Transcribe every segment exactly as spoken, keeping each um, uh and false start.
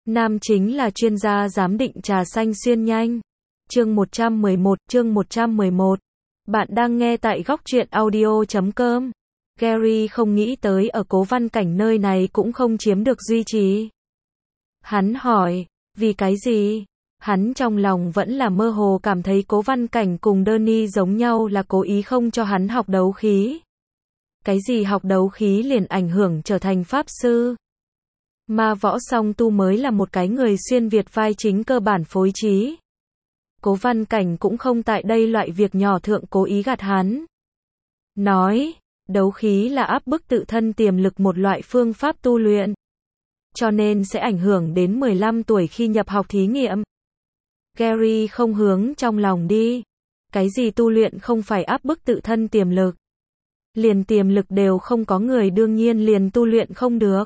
Nam chính là chuyên gia giám định trà xanh xuyên nhanh. Chương một trăm mười một, chương một trăm mười một. Bạn đang nghe tại góc truyện audio chấm com. Gary không nghĩ tới ở Cố Văn Cảnh nơi này cũng không chiếm được duy trì. Hắn hỏi, vì cái gì? Hắn trong lòng vẫn là mơ hồ cảm thấy Cố Văn Cảnh cùng Danny giống nhau là cố ý không cho hắn học đấu khí. Cái gì học đấu khí liền ảnh hưởng trở thành pháp sư? Ma võ song tu mới là một cái người xuyên Việt vai chính cơ bản phối trí. Cố Văn Cảnh cũng không tại đây loại việc nhỏ thượng cố ý gạt hắn. Nói, đấu khí là áp bức tự thân tiềm lực một loại phương pháp tu luyện. Cho nên sẽ ảnh hưởng đến mười lăm tuổi khi nhập học thí nghiệm. Gary không hướng trong lòng đi. Cái gì tu luyện không phải áp bức tự thân tiềm lực. Liền tiềm lực đều không có người đương nhiên liền tu luyện không được.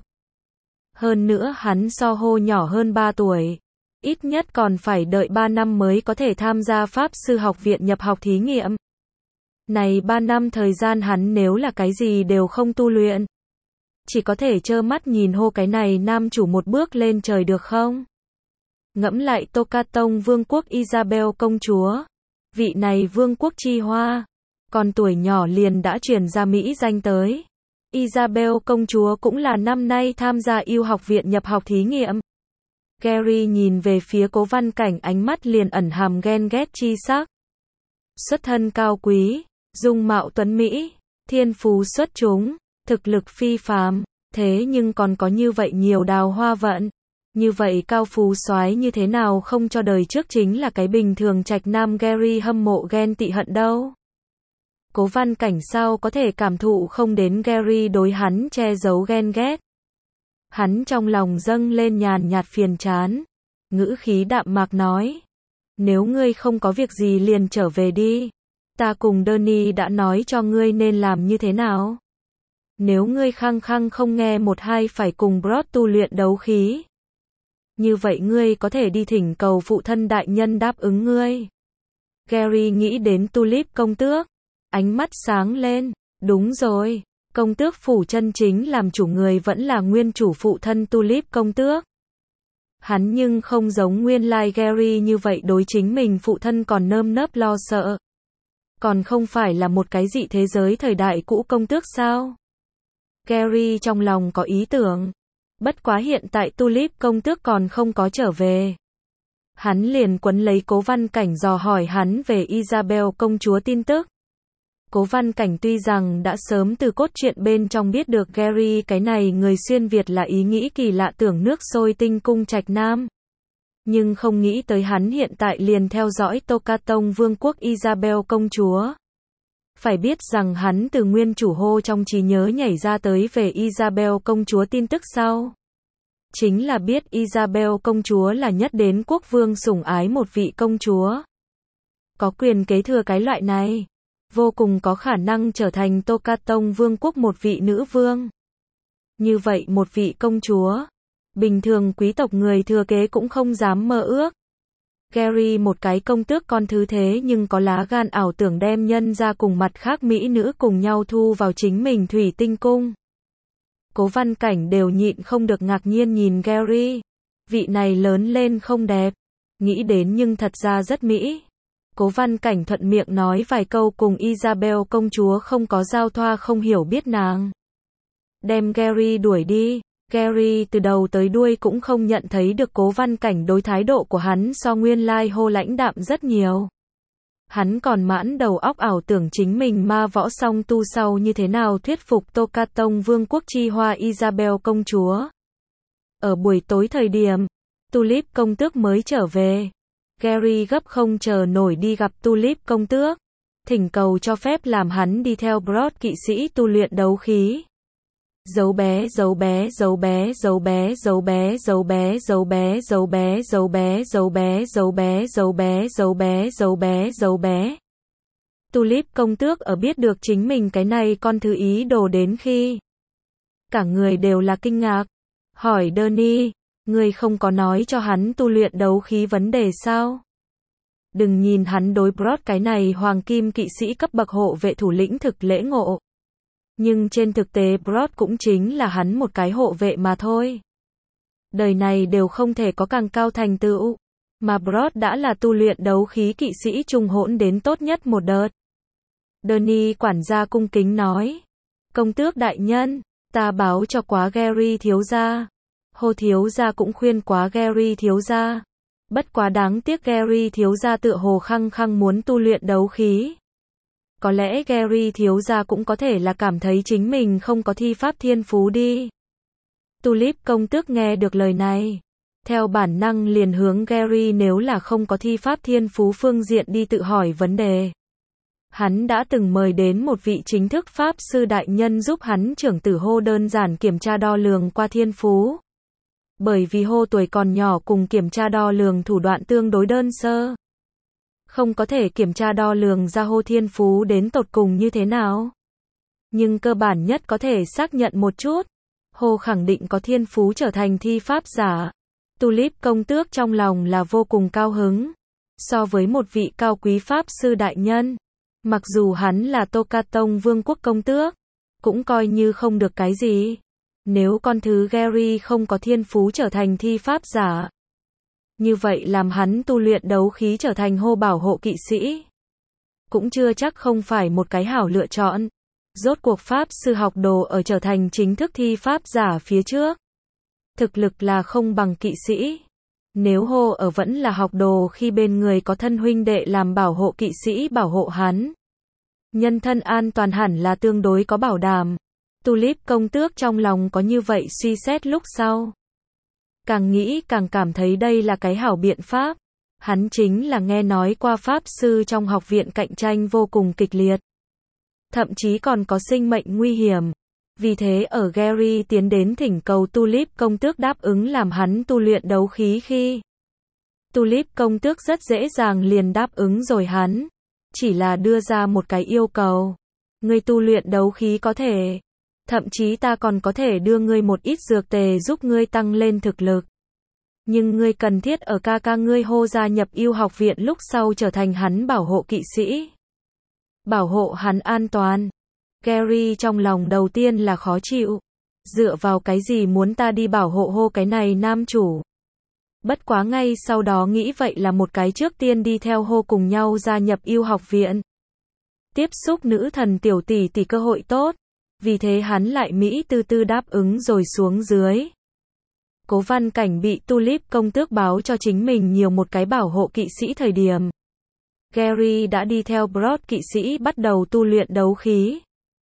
Hơn nữa hắn so hô nhỏ hơn ba tuổi. Ít nhất còn phải đợi ba năm mới có thể tham gia Pháp sư học viện nhập học thí nghiệm. Này ba năm thời gian hắn nếu là cái gì đều không tu luyện. Chỉ có thể trơ mắt nhìn hô cái này nam chủ một bước lên trời được không? Ngẫm lại Tocatông vương quốc Isabel công chúa. Vị này vương quốc chi hoa. Còn tuổi nhỏ liền đã truyền ra Mỹ danh tới. Isabel công chúa cũng là năm nay tham gia yêu học viện nhập học thí nghiệm. Gary nhìn về phía Cố Văn Cảnh ánh mắt liền ẩn hàm ghen ghét chi sắc. Xuất thân cao quý, dung mạo tuấn Mỹ, thiên phú xuất chúng, thực lực phi phàm, thế nhưng còn có như vậy nhiều đào hoa vận. Như vậy cao phú soái như thế nào không cho đời trước chính là cái bình thường trạch nam Gary hâm mộ ghen tị hận đâu. Cố Văn Cảnh sao có thể cảm thụ không đến Gary đối hắn che giấu ghen ghét. Hắn trong lòng dâng lên nhàn nhạt phiền chán. Ngữ khí đạm mạc nói. Nếu ngươi không có việc gì liền trở về đi. Ta cùng Danny đã nói cho ngươi nên làm như thế nào. Nếu ngươi khăng khăng không nghe một hai phải cùng Brod tu luyện đấu khí. Như vậy ngươi có thể đi thỉnh cầu phụ thân đại nhân đáp ứng ngươi. Gary nghĩ đến Tulip công tước. Ánh mắt sáng lên. Đúng rồi. Công tước phủ chân chính làm chủ người vẫn là nguyên chủ phụ thân Tulip công tước. Hắn nhưng không giống nguyên lai Gary như vậy đối chính mình phụ thân còn nơm nớp lo sợ. Còn không phải là một cái dị thế giới thời đại cũ công tước sao? Gary trong lòng có ý tưởng. Bất quá hiện tại Tulip công tước còn không có trở về. Hắn liền quấn lấy Cố Văn Cảnh dò hỏi hắn về Isabel công chúa tin tức. Cố Văn Cảnh tuy rằng đã sớm từ cốt truyện bên trong biết được Gary cái này người xuyên Việt là ý nghĩ kỳ lạ tưởng nước sôi tinh cung trạch nam. Nhưng không nghĩ tới hắn hiện tại liền theo dõi Tocatông vương quốc Isabel công chúa. Phải biết rằng hắn từ nguyên chủ hô trong trí nhớ nhảy ra tới về Isabel công chúa tin tức sau. Chính là biết Isabel công chúa là nhất đến quốc vương sủng ái một vị công chúa. Có quyền kế thừa cái loại này. Vô cùng có khả năng trở thành Tocatông vương quốc một vị nữ vương. Như vậy một vị công chúa. Bình thường quý tộc người thừa kế cũng không dám mơ ước. Gary một cái công tước con thứ thế nhưng có lá gan ảo tưởng đem nhân ra cùng mặt khác mỹ nữ cùng nhau thu vào chính mình thủy tinh cung. Cố Văn Cảnh đều nhịn không được ngạc nhiên nhìn Gary. Vị này lớn lên không đẹp. Nghĩ đến nhưng thật ra rất mỹ. Cố Văn Cảnh thuận miệng nói vài câu cùng Isabel công chúa không có giao thoa không hiểu biết nàng. Đem Gary đuổi đi. Gary từ đầu tới đuôi cũng không nhận thấy được Cố Văn Cảnh đối thái độ của hắn so nguyên lai hô lãnh đạm rất nhiều. Hắn còn mãn đầu óc ảo tưởng chính mình ma võ song tu sau như thế nào thuyết phục Tocatông vương quốc chi hoa Isabel công chúa. Ở buổi tối thời điểm, Tulip công tước mới trở về. Gary gấp không chờ nổi đi gặp Tulip công tước. Thỉnh cầu cho phép làm hắn đi theo Brod kỵ sĩ tu luyện đấu khí. Dấu bé dấu bé dấu bé dấu bé dấu bé dấu bé dấu bé dấu bé dấu bé dấu bé dấu bé dấu bé dấu bé dấu bé dấu bé. Tulip công tước ở biết được chính mình cái này con thứ ý đồ đến khi. Cả người đều là kinh ngạc. Hỏi Danny, ngươi không có nói cho hắn tu luyện đấu khí vấn đề sao? Đừng nhìn hắn đối Brod cái này hoàng kim kỵ sĩ cấp bậc hộ vệ thủ lĩnh thực lễ ngộ. Nhưng trên thực tế Brod cũng chính là hắn một cái hộ vệ mà thôi. đời này đều không thể có càng cao thành tựu. Mà Brock đã là tu luyện đấu khí kỵ sĩ trung hỗn đến tốt nhất một đợt. Danny quản gia cung kính nói. Công tước đại nhân, ta báo cho quá Gary thiếu gia. Hồ thiếu gia cũng khuyên quá Gary thiếu gia. Bất quá đáng tiếc Gary thiếu gia tựa hồ khăng khăng muốn tu luyện đấu khí. Có lẽ Gary thiếu gia cũng có thể là cảm thấy chính mình không có thi pháp thiên phú đi. Tulip công tước nghe được lời này. Theo bản năng liền hướng Gary nếu là không có thi pháp thiên phú phương diện đi tự hỏi vấn đề. Hắn đã từng mời đến một vị chính thức pháp sư đại nhân giúp hắn trưởng tử Hô đơn giản kiểm tra đo lường qua thiên phú. Bởi vì Hô tuổi còn nhỏ cùng kiểm tra đo lường thủ đoạn tương đối đơn sơ. Không có thể kiểm tra đo lường ra Hô thiên phú đến tột cùng như thế nào. Nhưng cơ bản nhất có thể xác nhận một chút. Hô khẳng định có thiên phú trở thành thi pháp giả. Tulip công tước trong lòng là vô cùng cao hứng. So với một vị cao quý pháp sư đại nhân, mặc dù hắn là Tokatông vương quốc công tước, cũng coi như không được cái gì. Nếu con thứ Gary không có thiên phú trở thành thi pháp giả, như vậy làm hắn tu luyện đấu khí trở thành Hô bảo hộ kỵ sĩ, cũng chưa chắc không phải một cái hảo lựa chọn. Rốt cuộc pháp sư học đồ ở trở thành chính thức thi pháp giả phía trước, thực lực là không bằng kỵ sĩ. Nếu Hô ở vẫn là học đồ khi bên người có thân huynh đệ làm bảo hộ kỵ sĩ bảo hộ hắn, nhân thân an toàn hẳn là tương đối có bảo đảm. Tulip công tước trong lòng có như vậy suy xét lúc sau. Càng nghĩ càng cảm thấy đây là cái hảo biện pháp. Hắn chính là nghe nói qua pháp sư trong học viện cạnh tranh vô cùng kịch liệt. Thậm chí còn có sinh mệnh nguy hiểm. Vì thế ở Gary tiến đến thỉnh cầu Tulip công tước đáp ứng làm hắn tu luyện đấu khí khi, Tulip công tước rất dễ dàng liền đáp ứng rồi hắn. Chỉ là đưa ra một cái yêu cầu. Ngươi tu luyện đấu khí có thể. Thậm chí ta còn có thể đưa ngươi một ít dược tề giúp ngươi tăng lên thực lực. Nhưng ngươi cần thiết ở ca ca ngươi Hô gia nhập yêu học viện lúc sau trở thành hắn bảo hộ kỵ sĩ. Bảo hộ hắn an toàn. Gary trong lòng đầu tiên là khó chịu. Dựa vào cái gì muốn ta đi bảo hộ Hô cái này nam chủ. Bất quá ngay sau đó nghĩ vậy là một cái trước tiên đi theo Hô cùng nhau gia nhập yêu học viện. Tiếp xúc nữ thần tiểu tỷ tỷ cơ hội tốt. Vì thế hắn lại Mỹ tư tư đáp ứng rồi xuống dưới. Cố Văn Cảnh bị Tulip công tước báo cho chính mình nhiều một cái bảo hộ kỵ sĩ thời điểm. Gary đã đi theo Brock kỵ sĩ bắt đầu tu luyện đấu khí.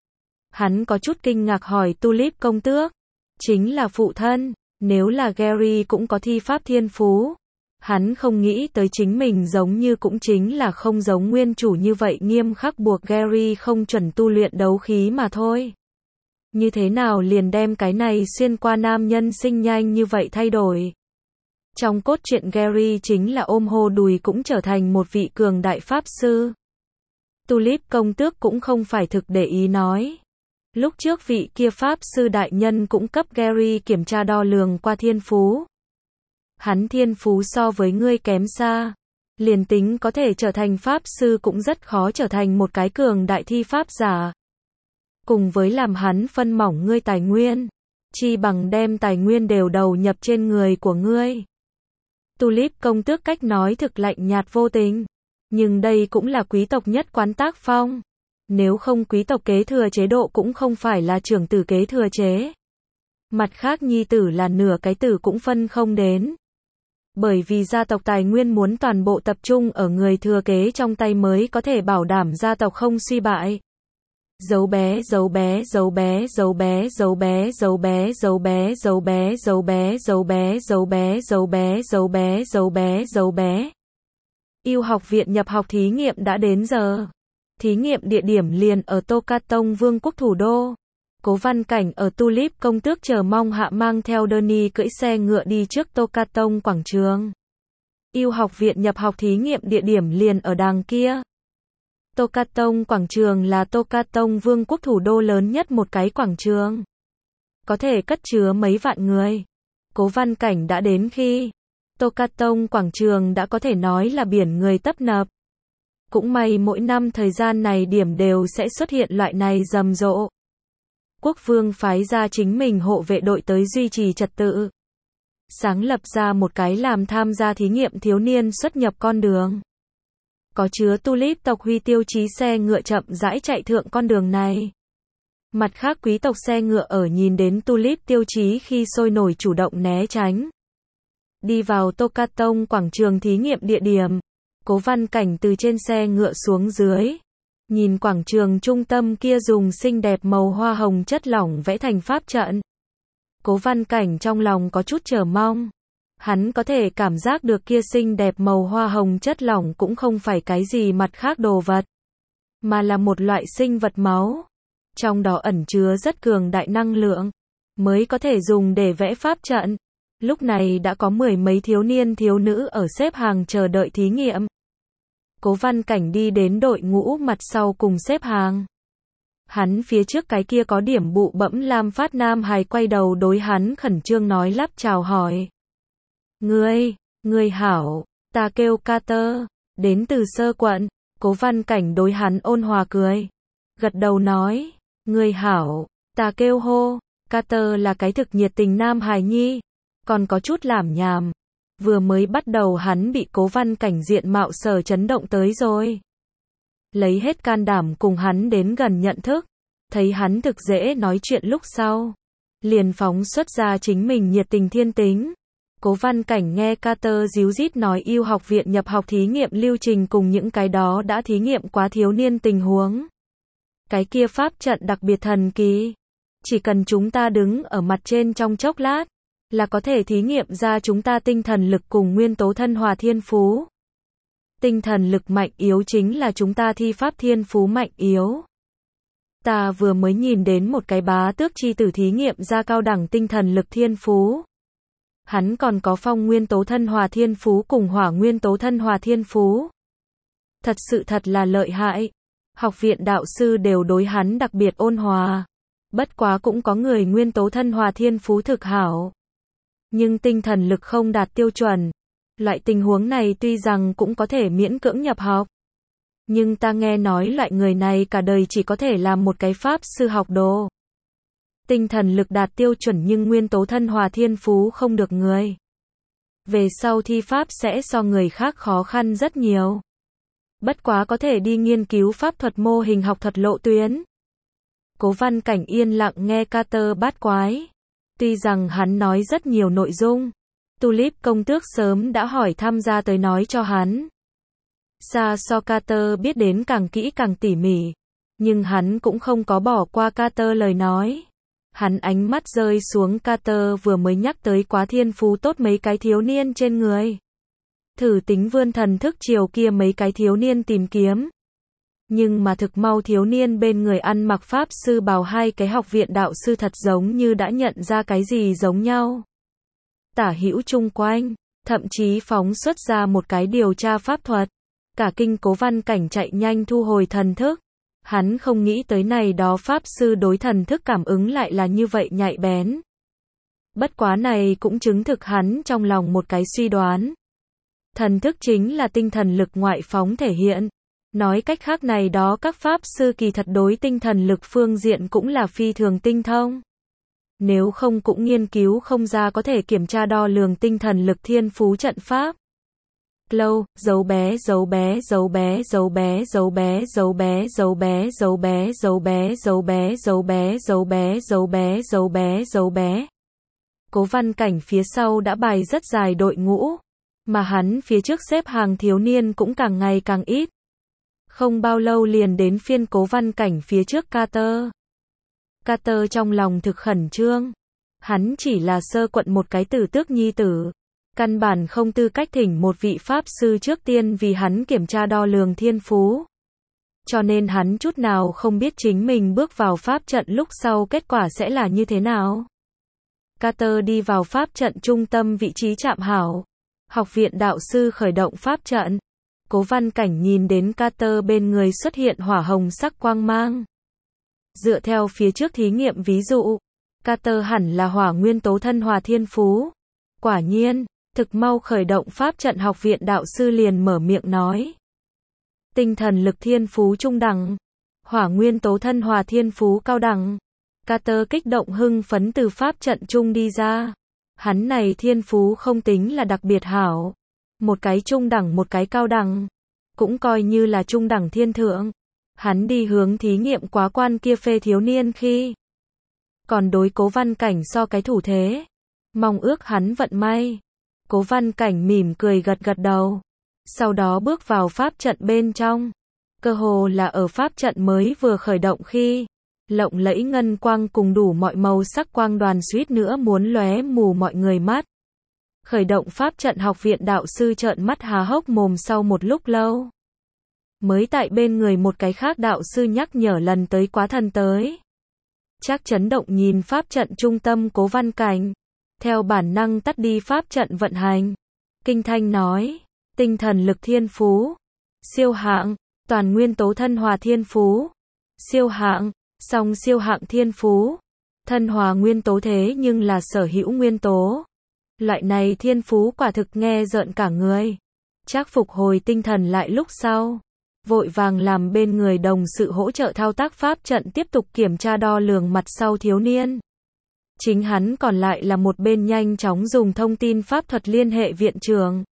Hắn có chút kinh ngạc hỏi Tulip công tước. Chính là phụ thân, nếu là Gary cũng có thi pháp thiên phú. Hắn không nghĩ tới chính mình giống như cũng chính là không giống nguyên chủ như vậy nghiêm khắc buộc Gary không chuẩn tu luyện đấu khí mà thôi. Như thế nào liền đem cái này xuyên qua nam nhân sinh nhanh như vậy thay đổi. Trong cốt truyện Gary chính là ôm Hô đùi cũng trở thành một vị cường đại pháp sư. Tulip công tước cũng không phải thực để ý nói. Lúc trước vị kia pháp sư đại nhân cũng cấp Gary kiểm tra đo lường qua thiên phú. Hắn thiên phú so với ngươi kém xa. Liền tính có thể trở thành pháp sư cũng rất khó trở thành một cái cường đại thi pháp giả. Cùng với làm hắn phân mỏng ngươi tài nguyên, chi bằng đem tài nguyên đều đầu nhập trên người của ngươi. Tulip công tước cách nói thực lạnh nhạt vô tình, nhưng đây cũng là quý tộc nhất quán tác phong. Nếu không quý tộc kế thừa chế độ cũng không phải là trưởng tử kế thừa chế. Mặt khác nhi tử là nửa cái tử cũng phân không đến. Bởi vì gia tộc tài nguyên muốn toàn bộ tập trung ở người thừa kế trong tay mới có thể bảo đảm gia tộc không suy bại. Dấu bé, dấu bé, dấu bé, dấu bé, dấu bé, dấu bé, dấu bé, dấu bé, dấu bé, dấu bé, dấu bé, dấu bé, dấu bé, dấu bé, dấu bé. Yêu học viện nhập học thí nghiệm đã đến giờ. Thí nghiệm địa điểm liền ở Tokatông vương quốc thủ đô. Cố Văn Cảnh ở Tulip công tước chờ mong hạ mang theo Danny cưỡi xe ngựa đi trước Tokatông quảng trường. Yêu học viện nhập học thí nghiệm địa điểm liền ở đàng kia. Tokatông quảng trường là Tokatông vương quốc thủ đô lớn nhất một cái quảng trường. Có thể cất chứa mấy vạn người. Cố Văn Cảnh đã đến khi Tokatông quảng trường đã có thể nói là biển người tấp nập. Cũng may mỗi năm thời gian này điểm đều sẽ xuất hiện loại này rầm rộ. Quốc vương phái ra chính mình hộ vệ đội tới duy trì trật tự. sáng lập ra một cái làm tham gia thí nghiệm thiếu niên xuất nhập con đường. Có chứa tulip tộc Huy tiêu chí xe ngựa chậm rãi chạy thượng con đường này. Mặt khác quý tộc xe ngựa ở nhìn đến tulip tiêu chí khi sôi nổi chủ động né tránh. Đi vào Tokaton quảng trường thí nghiệm địa điểm. Cố Văn Cảnh từ trên xe ngựa xuống dưới. Nhìn quảng trường trung tâm kia dùng xinh đẹp màu hoa hồng chất lỏng vẽ thành pháp trận. Cố Văn Cảnh trong lòng có chút chờ mong. Hắn có thể cảm giác được kia xinh đẹp màu hoa hồng chất lỏng cũng không phải cái gì mặt khác đồ vật, mà là một loại sinh vật máu. Trong đó ẩn chứa rất cường đại năng lượng, mới có thể dùng để vẽ pháp trận. Lúc này đã có mười mấy thiếu niên thiếu nữ ở xếp hàng chờ đợi thí nghiệm. Cố Văn Cảnh đi đến đội ngũ mặt sau cùng xếp hàng. Hắn phía trước cái kia có điểm bụ bẫm lam phát nam hài quay đầu đối hắn khẩn trương nói lắp chào hỏi. Ngươi, ngươi hảo, ta kêu Carter, đến từ Sơ quận. Cố Văn Cảnh đối hắn ôn hòa cười. Gật đầu nói, ngươi hảo, ta kêu hô. Carter là cái thực nhiệt tình nam hài nhi, còn có chút lảm nhảm. Vừa mới bắt đầu hắn bị Cố Văn Cảnh diện mạo sở chấn động tới rồi. Lấy hết can đảm cùng hắn đến gần nhận thức, thấy hắn thực dễ nói chuyện lúc sau. Liền phóng xuất ra chính mình nhiệt tình thiên tính. Cố Văn Cảnh nghe Carter díu dít nói yêu học viện nhập học thí nghiệm lưu trình cùng những cái đó đã thí nghiệm quá thiếu niên tình huống. Cái kia pháp trận đặc biệt thần kỳ. Chỉ cần chúng ta đứng ở mặt trên trong chốc lát, là có thể thí nghiệm ra chúng ta tinh thần lực cùng nguyên tố thân hòa thiên phú. Tinh thần lực mạnh yếu chính là chúng ta thi pháp thiên phú mạnh yếu. Ta vừa mới nhìn đến một cái bá tước chi tử thí nghiệm ra cao đẳng tinh thần lực thiên phú. Hắn còn có phong nguyên tố thân hòa thiên phú cùng hỏa nguyên tố thân hòa thiên phú. Thật sự thật là lợi hại. Học viện đạo sư đều đối hắn đặc biệt ôn hòa. Bất quá cũng có người nguyên tố thân hòa thiên phú thực hảo. Nhưng tinh thần lực không đạt tiêu chuẩn. Loại tình huống này tuy rằng cũng có thể miễn cưỡng nhập học. Nhưng ta nghe nói loại người này cả đời chỉ có thể làm một cái pháp sư học đồ. Tinh thần lực đạt tiêu chuẩn nhưng nguyên tố thân hòa thiên phú không được người. Về sau thi pháp sẽ so người khác khó khăn rất nhiều. Bất quá có thể đi nghiên cứu pháp thuật mô hình học thuật lộ tuyến. Cố Văn Cảnh yên lặng nghe Carter bát quái. Tuy rằng hắn nói rất nhiều nội dung. Tulip công tước sớm đã hỏi tham gia tới nói cho hắn. Xa so Carter biết đến càng kỹ càng tỉ mỉ. Nhưng hắn cũng không có bỏ qua Carter lời nói. Hắn ánh mắt rơi xuống Carter vừa mới nhắc tới quá thiên phú tốt mấy cái thiếu niên trên người. Thử tính vươn thần thức chiều kia mấy cái thiếu niên tìm kiếm. Nhưng mà thực mau thiếu niên bên người ăn mặc pháp sư bào hai cái học viện đạo sư thật giống như đã nhận ra cái gì giống nhau. Tả hữu chung quanh, thậm chí phóng xuất ra một cái điều tra pháp thuật. Cả kinh Cố Văn Cảnh chạy nhanh thu hồi thần thức. Hắn không nghĩ tới này đó pháp sư đối thần thức cảm ứng lại là như vậy nhạy bén. Bất quá này cũng chứng thực hắn trong lòng một cái suy đoán. Thần thức chính là tinh thần lực ngoại phóng thể hiện. Nói cách khác này đó các pháp sư kỳ thật đối tinh thần lực phương diện cũng là phi thường tinh thông. Nếu không cũng nghiên cứu không ra có thể kiểm tra đo lường tinh thần lực thiên phú trận pháp. Lâu, dấu bé, dấu bé, dấu bé, dấu bé, dấu bé, dấu bé, dấu bé, dấu bé, dấu bé, dấu bé, dấu bé, dấu bé, dấu bé, dấu bé, dấu bé. Cố Văn Cảnh phía sau đã bày rất dài đội ngũ, mà hắn phía trước xếp hàng thiếu niên cũng càng ngày càng ít. Không bao lâu liền đến phiên Cố Văn Cảnh phía trước Carter. Carter trong lòng thực khẩn trương. Hắn chỉ là sơ quận một cái tử tước nhi tử. Căn bản không tư cách thỉnh một vị pháp sư trước tiên vì hắn kiểm tra đo lường thiên phú. Cho nên hắn chút nào không biết chính mình bước vào pháp trận lúc sau kết quả sẽ là như thế nào. Carter đi vào pháp trận trung tâm vị trí chạm hảo. Học viện đạo sư khởi động pháp trận. Cố Văn Cảnh nhìn đến Carter bên người xuất hiện hỏa hồng sắc quang mang. Dựa theo phía trước thí nghiệm ví dụ, Carter hẳn là hỏa nguyên tố thân hòa thiên phú. Quả nhiên, thực mau khởi động pháp trận học viện đạo sư liền mở miệng nói. Tinh thần lực thiên phú trung đẳng. Hỏa nguyên tố thân hòa thiên phú cao đẳng. Carter kích động hưng phấn từ pháp trận trung đi ra. Hắn này thiên phú không tính là đặc biệt hảo. Một cái trung đẳng một cái cao đẳng. Cũng coi như là trung đẳng thiên thượng. Hắn đi hướng thí nghiệm quá quan kia phê thiếu niên khi. Còn đối Cố Văn Cảnh so cái thủ thế. Mong ước hắn vận may. Cố Văn Cảnh mỉm cười gật gật đầu. Sau đó bước vào pháp trận bên trong. Cơ hồ là ở pháp trận mới vừa khởi động khi. Lộng lẫy ngân quang cùng đủ mọi màu sắc quang đoàn suýt nữa muốn lóe mù mọi người mắt. Khởi động pháp trận học viện đạo sư trợn mắt há hốc mồm sau một lúc lâu. Mới tại bên người một cái khác đạo sư nhắc nhở lần tới quá thần tới. Chắc chấn động nhìn pháp trận trung tâm Cố Văn Cảnh. Theo bản năng tắt đi pháp trận vận hành. Kinh thanh nói, tinh thần lực thiên phú. Siêu hạng, toàn nguyên tố thân hòa thiên phú. Siêu hạng, song siêu hạng thiên phú. Thân hòa nguyên tố thế nhưng là sở hữu nguyên tố. Loại này thiên phú quả thực nghe rợn cả người. Chắc phục hồi tinh thần lại lúc sau. Vội vàng làm bên người đồng sự hỗ trợ thao tác pháp trận tiếp tục kiểm tra đo lường mặt sau thiếu niên. Chính hắn còn lại là một bên nhanh chóng dùng thông tin pháp thuật liên hệ viện trưởng.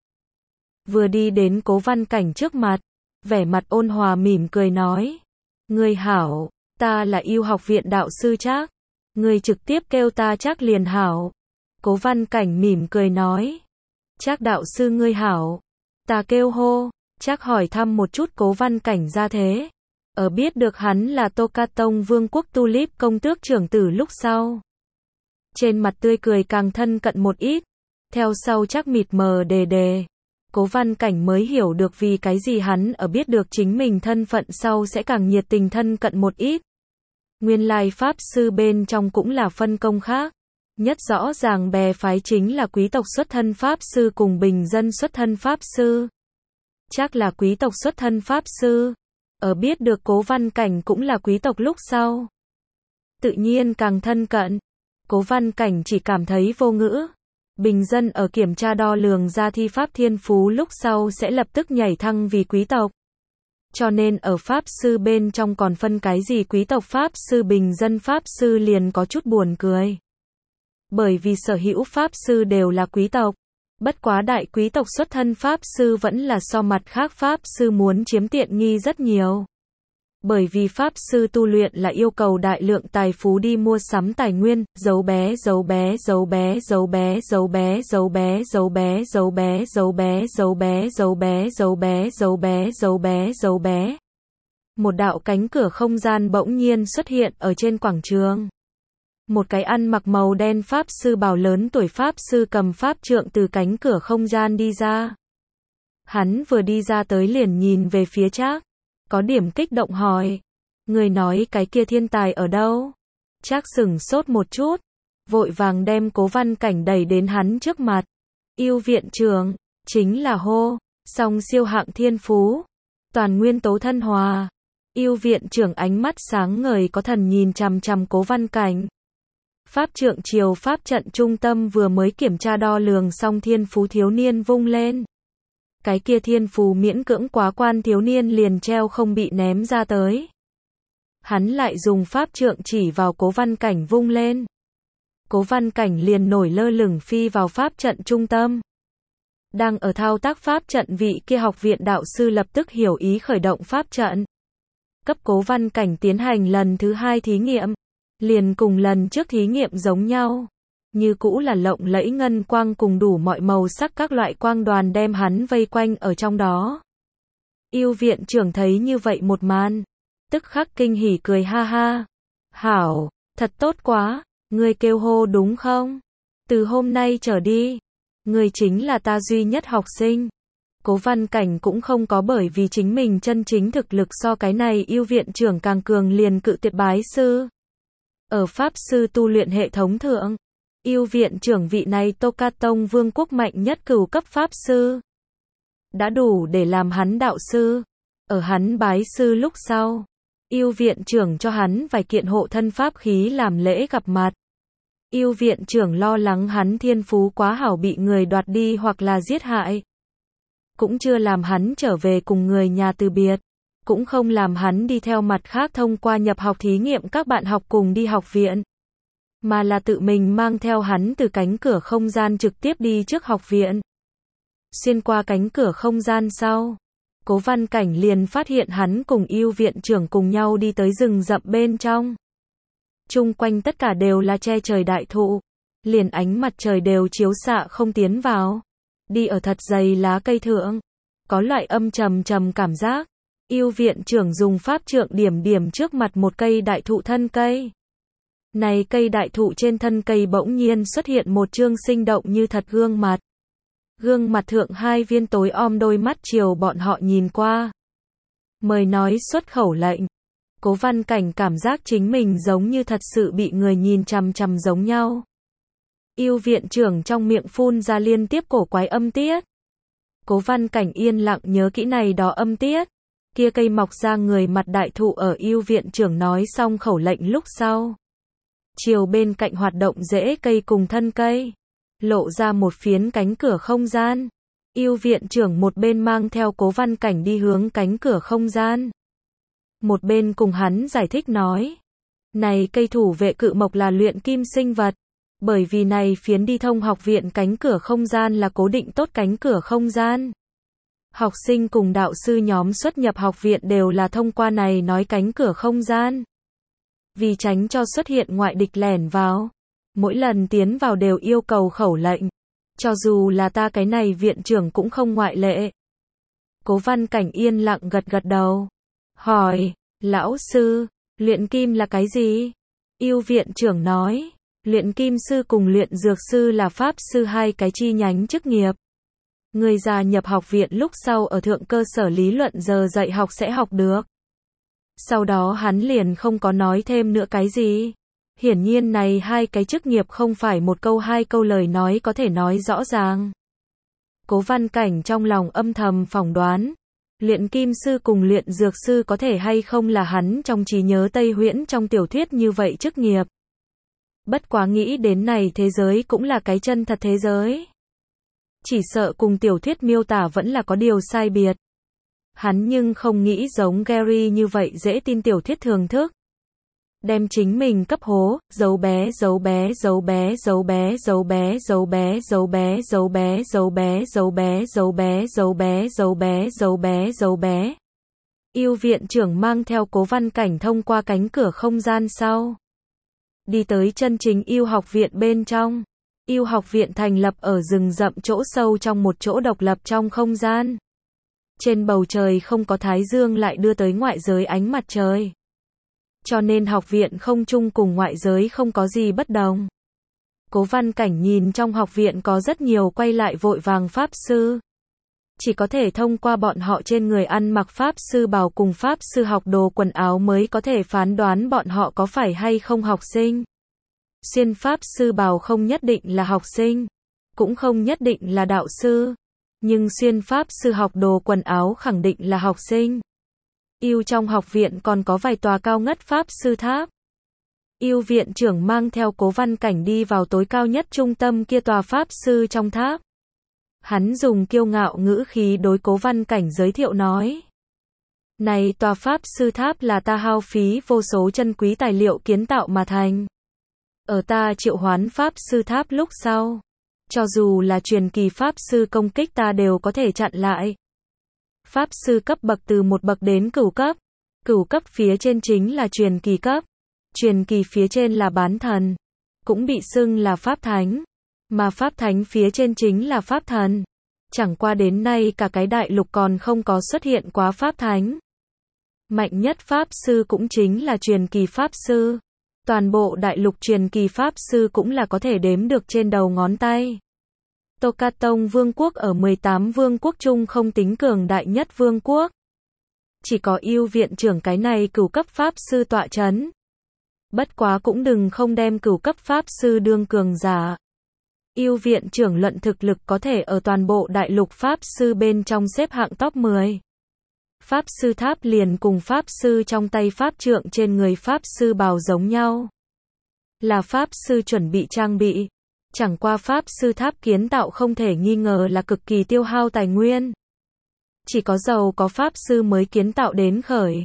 Vừa đi đến Cố Văn Cảnh trước mặt, vẻ mặt ôn hòa mỉm cười nói. Người hảo, ta là yêu học viện đạo sư Trác. Người trực tiếp kêu ta Trác liền hảo. Cố Văn Cảnh mỉm cười nói. Trác đạo sư ngươi hảo. Ta kêu hô. Trác hỏi thăm một chút Cố Văn Cảnh ra thế. Ở biết được hắn là Tô Ca Tông Vương quốc Tulip công tước trưởng tử lúc sau. Trên mặt tươi cười càng thân cận một ít. Theo sau Trác mịt mờ đề đề. Cố Văn Cảnh mới hiểu được vì cái gì hắn ở biết được chính mình thân phận sau sẽ càng nhiệt tình thân cận một ít. Nguyên lai pháp sư bên trong cũng là phân công khác. Nhất rõ ràng bè phái chính là quý tộc xuất thân pháp sư cùng bình dân xuất thân pháp sư. Chắc là quý tộc xuất thân pháp sư. Ở biết được Cố Văn Cảnh cũng là quý tộc lúc sau. Tự nhiên càng thân cận. Cố Văn Cảnh chỉ cảm thấy vô ngữ. Bình dân ở kiểm tra đo lường ra thi pháp thiên phú lúc sau sẽ lập tức nhảy thăng vì quý tộc. Cho nên ở pháp sư bên trong còn phân cái gì quý tộc pháp sư bình dân pháp sư liền có chút buồn cười. Bởi vì sở hữu pháp sư đều là quý tộc. Bất quá đại quý tộc xuất thân pháp sư vẫn là so mặt khác pháp sư muốn chiếm tiện nghi rất nhiều. Bởi vì pháp sư tu luyện là yêu cầu đại lượng tài phú đi mua sắm tài nguyên, dấu bé dấu bé dấu bé dấu bé dấu bé dấu bé dấu bé dấu bé dấu bé dấu bé dấu bé dấu bé dấu bé dấu bé dấu bé. Một đạo cánh cửa không gian bỗng nhiên xuất hiện ở trên quảng trường. Một cái ăn mặc màu đen pháp sư bào lớn tuổi pháp sư cầm pháp trượng từ cánh cửa không gian đi ra. Hắn vừa đi ra tới liền nhìn về phía Trác. Có điểm kích động hỏi. Người nói cái kia thiên tài ở đâu? Trác sửng sốt một chút. Vội vàng đem Cố Văn Cảnh đẩy đến hắn trước mặt. Yêu viện trưởng. Chính là hô. Song siêu hạng thiên phú. Toàn nguyên tố thân hòa. Yêu viện trưởng ánh mắt sáng ngời có thần nhìn chằm chằm Cố Văn Cảnh. Pháp trượng chiều pháp trận trung tâm vừa mới kiểm tra đo lường xong thiên phú thiếu niên vung lên. Cái kia thiên phú miễn cưỡng quá quan thiếu niên liền treo không bị ném ra tới. Hắn lại dùng pháp trượng chỉ vào Cố Văn Cảnh vung lên. Cố Văn Cảnh liền nổi lơ lửng phi vào pháp trận trung tâm. Đang ở thao tác pháp trận vị kia học viện đạo sư lập tức hiểu ý khởi động pháp trận. Cấp Cố Văn Cảnh tiến hành lần thứ hai thí nghiệm. Liền cùng lần trước thí nghiệm giống nhau. Như cũ là lộng lẫy ngân quang cùng đủ mọi màu sắc các loại quang đoàn đem hắn vây quanh ở trong đó. Yêu viện trưởng thấy như vậy một màn. Tức khắc kinh hỉ cười ha ha. Hảo, thật tốt quá, ngươi kêu hô đúng không? Từ hôm nay trở đi, ngươi chính là ta duy nhất học sinh. Cố Văn Cảnh cũng không có bởi vì chính mình chân chính thực lực so cái này yêu viện trưởng càng cường liền cự tuyệt bái sư. Ở pháp sư tu luyện hệ thống thượng, yêu viện trưởng vị này Tô Ca Tông Vương quốc mạnh nhất cửu cấp pháp sư. Đã đủ để làm hắn đạo sư. Ở hắn bái sư lúc sau, yêu viện trưởng cho hắn vài kiện hộ thân pháp khí làm lễ gặp mặt. Yêu viện trưởng lo lắng hắn thiên phú quá hảo bị người đoạt đi hoặc là giết hại. Cũng chưa làm hắn trở về cùng người nhà từ biệt. Cũng không làm hắn đi theo mặt khác thông qua nhập học thí nghiệm các bạn học cùng đi học viện. mà là tự mình mang theo hắn từ cánh cửa không gian trực tiếp đi trước học viện. Xuyên qua cánh cửa không gian sau, Cố Văn Cảnh liền phát hiện hắn cùng Ưu viện trưởng cùng nhau đi tới rừng rậm bên trong. Chung quanh tất cả đều là che trời đại thụ, liền ánh mặt trời đều chiếu xạ không tiến vào. Đi ở thật dày lá cây thượng, có loại âm trầm trầm cảm giác. Ưu viện trưởng dùng pháp trượng điểm điểm trước mặt một cây đại thụ thân cây. Này cây đại thụ trên thân cây bỗng nhiên xuất hiện một trương sinh động như thật gương mặt. Gương mặt thượng hai viên tối om đôi mắt chiều bọn họ nhìn qua. Mời nói xuất khẩu lệnh. Cố Văn Cảnh cảm giác chính mình giống như thật sự bị người nhìn chằm chằm giống nhau. Ưu viện trưởng trong miệng phun ra liên tiếp cổ quái âm tiết. Cố Văn Cảnh yên lặng nhớ kỹ này đó âm tiết. Kia cây mọc ra người mặt đại thụ ở Ưu viện trưởng nói xong khẩu lệnh lúc sau. Chiều bên cạnh hoạt động rễ cây cùng thân cây. Lộ ra một phiến cánh cửa không gian. Ưu viện trưởng một bên mang theo Cố Văn Cảnh đi hướng cánh cửa không gian. Một bên cùng hắn giải thích nói. Này cây thủ vệ cự mộc là luyện kim sinh vật. Bởi vì này phiến đi thông học viện cánh cửa không gian là cố định tốt cánh cửa không gian. Học sinh cùng đạo sư nhóm xuất nhập học viện đều là thông qua này nói cánh cửa không gian. Vì tránh cho xuất hiện ngoại địch lẻn vào. Mỗi lần tiến vào đều yêu cầu khẩu lệnh. Cho dù là ta cái này viện trưởng cũng không ngoại lệ. Cố Văn Cảnh yên lặng gật gật đầu. Hỏi, lão sư, luyện kim là cái gì? Ưu viện trưởng nói, luyện kim sư cùng luyện dược sư là pháp sư hai cái chi nhánh chức nghiệp. Người già nhập học viện lúc sau ở thượng cơ sở lý luận giờ dạy học sẽ học được. Sau đó hắn liền không có nói thêm nữa cái gì. Hiển nhiên này hai cái chức nghiệp không phải một câu hai câu lời nói có thể nói rõ ràng. Cố Văn Cảnh trong lòng âm thầm phỏng đoán. Luyện kim sư cùng luyện dược sư có thể hay không là hắn trong trí nhớ Tây Huyễn trong tiểu thuyết như vậy chức nghiệp. Bất quá nghĩ đến này thế giới cũng là cái chân thật thế giới. Chỉ sợ cùng tiểu thuyết miêu tả vẫn là có điều sai biệt. Hắn nhưng không nghĩ giống Gary như vậy dễ tin tiểu thuyết thường thức. Đem chính mình cấp hố, dấu bé dấu bé dấu bé dấu bé dấu bé dấu bé dấu bé dấu bé dấu bé dấu bé dấu bé dấu bé dấu bé dấu bé dấu bé. Ưu viện trưởng mang theo Cố Văn Cảnh thông qua cánh cửa không gian sau. Đi tới chân chính Ưu học viện bên trong. Ưu học viện thành lập ở rừng rậm chỗ sâu trong một chỗ độc lập trong không gian. Trên bầu trời không có thái dương lại đưa tới ngoại giới ánh mặt trời. Cho nên học viện không chung cùng ngoại giới không có gì bất đồng. Cố Văn Cảnh nhìn trong học viện có rất nhiều quay lại vội vàng pháp sư. Chỉ có thể thông qua bọn họ trên người ăn mặc pháp sư bào cùng pháp sư học đồ quần áo mới có thể phán đoán bọn họ có phải hay không học sinh. Xuyên pháp sư bào không nhất định là học sinh, cũng không nhất định là đạo sư, nhưng xuyên pháp sư học đồ quần áo khẳng định là học sinh. Ưu trong học viện còn có vài tòa cao ngất pháp sư tháp. Ưu viện trưởng mang theo Cố Văn Cảnh đi vào tối cao nhất trung tâm kia tòa pháp sư trong tháp. Hắn dùng kiêu ngạo ngữ khí đối Cố Văn Cảnh giới thiệu nói. Này tòa pháp sư tháp là ta hao phí vô số chân quý tài liệu kiến tạo mà thành. Ở ta triệu hoán pháp sư tháp lúc sau. Cho dù là truyền kỳ pháp sư công kích ta đều có thể chặn lại. Pháp sư cấp bậc từ một bậc đến cửu cấp. Cửu cấp phía trên chính là truyền kỳ cấp. Truyền kỳ phía trên là bán thần. Cũng bị xưng là pháp thánh. Mà pháp thánh phía trên chính là pháp thần. Chẳng qua đến nay cả cái đại lục còn không có xuất hiện quá pháp thánh. Mạnh nhất pháp sư cũng chính là truyền kỳ pháp sư. Toàn bộ đại lục truyền kỳ pháp sư cũng là có thể đếm được trên đầu ngón tay. Tokatong vương quốc ở mười tám vương quốc chung không tính cường đại nhất vương quốc. Chỉ có Ưu viện trưởng cái này cửu cấp pháp sư tọa chấn. Bất quá cũng đừng không đem cửu cấp pháp sư đương cường giả. Ưu viện trưởng luận thực lực có thể ở toàn bộ đại lục pháp sư bên trong xếp hạng top mười. Pháp sư tháp liền cùng pháp sư trong tay pháp trượng trên người pháp sư bào giống nhau. Là pháp sư chuẩn bị trang bị. Chẳng qua pháp sư tháp kiến tạo không thể nghi ngờ là cực kỳ tiêu hao tài nguyên. Chỉ có giàu có pháp sư mới kiến tạo đến khởi.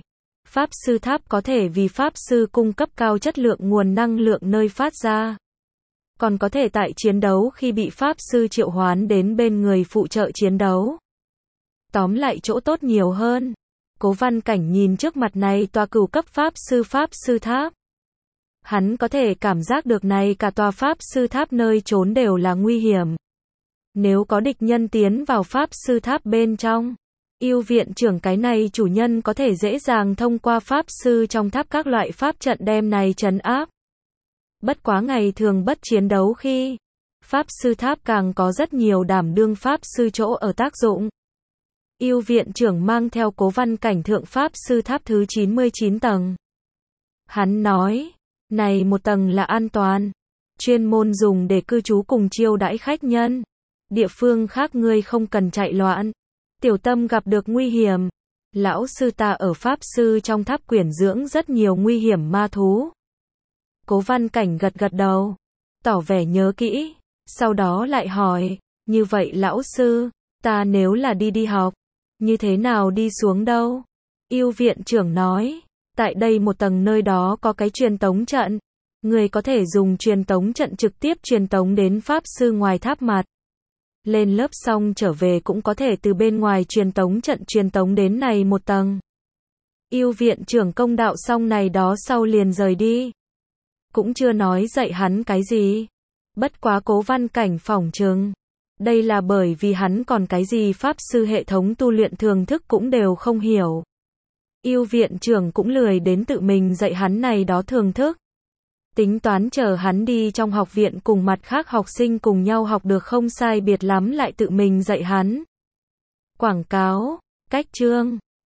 Pháp sư tháp có thể vì Pháp sư cung cấp cao chất lượng nguồn năng lượng nơi phát ra. Còn có thể tại chiến đấu khi bị Pháp sư triệu hoán đến bên người phụ trợ chiến đấu. Tóm lại chỗ tốt nhiều hơn. Cố Văn Cảnh nhìn trước mặt này tòa cửu cấp Pháp sư Pháp sư tháp. Hắn có thể cảm giác được này cả tòa Pháp sư tháp nơi trốn đều là nguy hiểm. Nếu có địch nhân tiến vào Pháp sư tháp bên trong, yêu viện trưởng cái này chủ nhân có thể dễ dàng thông qua Pháp sư trong tháp các loại pháp trận đem này trấn áp. Bất quá ngày thường bất chiến đấu khi, Pháp sư tháp càng có rất nhiều đảm đương Pháp sư chỗ ở tác dụng. Yêu viện trưởng mang theo Cố Văn Cảnh thượng Pháp sư tháp thứ chín mươi chín tầng. Hắn nói, này một tầng là an toàn, chuyên môn dùng để cư trú cùng chiêu đãi khách nhân. Địa phương khác ngươi không cần chạy loạn. Tiểu Tâm gặp được nguy hiểm. Lão sư ta ở Pháp sư trong tháp quyển dưỡng rất nhiều nguy hiểm ma thú. Cố Văn Cảnh gật gật đầu, tỏ vẻ nhớ kỹ, sau đó lại hỏi, như vậy lão sư, ta nếu là đi đi học, như thế nào đi xuống đâu? Yêu viện trưởng nói, tại đây một tầng nơi đó có cái truyền tống trận, người có thể dùng truyền tống trận trực tiếp truyền tống đến Pháp sư ngoài tháp mặt. Lên lớp xong trở về cũng có thể từ bên ngoài truyền tống trận truyền tống đến này một tầng. Yêu viện trưởng công đạo xong này đó sau liền rời đi. Cũng chưa nói dạy hắn cái gì. Bất quá Cố Văn Cảnh phỏng chừng. Đây là bởi vì hắn còn cái gì Pháp sư hệ thống tu luyện thường thức cũng đều không hiểu. Yêu viện trưởng cũng lười đến tự mình dạy hắn này đó thường thức. Tính toán chờ hắn đi trong học viện cùng mặt khác học sinh cùng nhau học được không sai biệt lắm lại tự mình dạy hắn. Quảng cáo, cách chương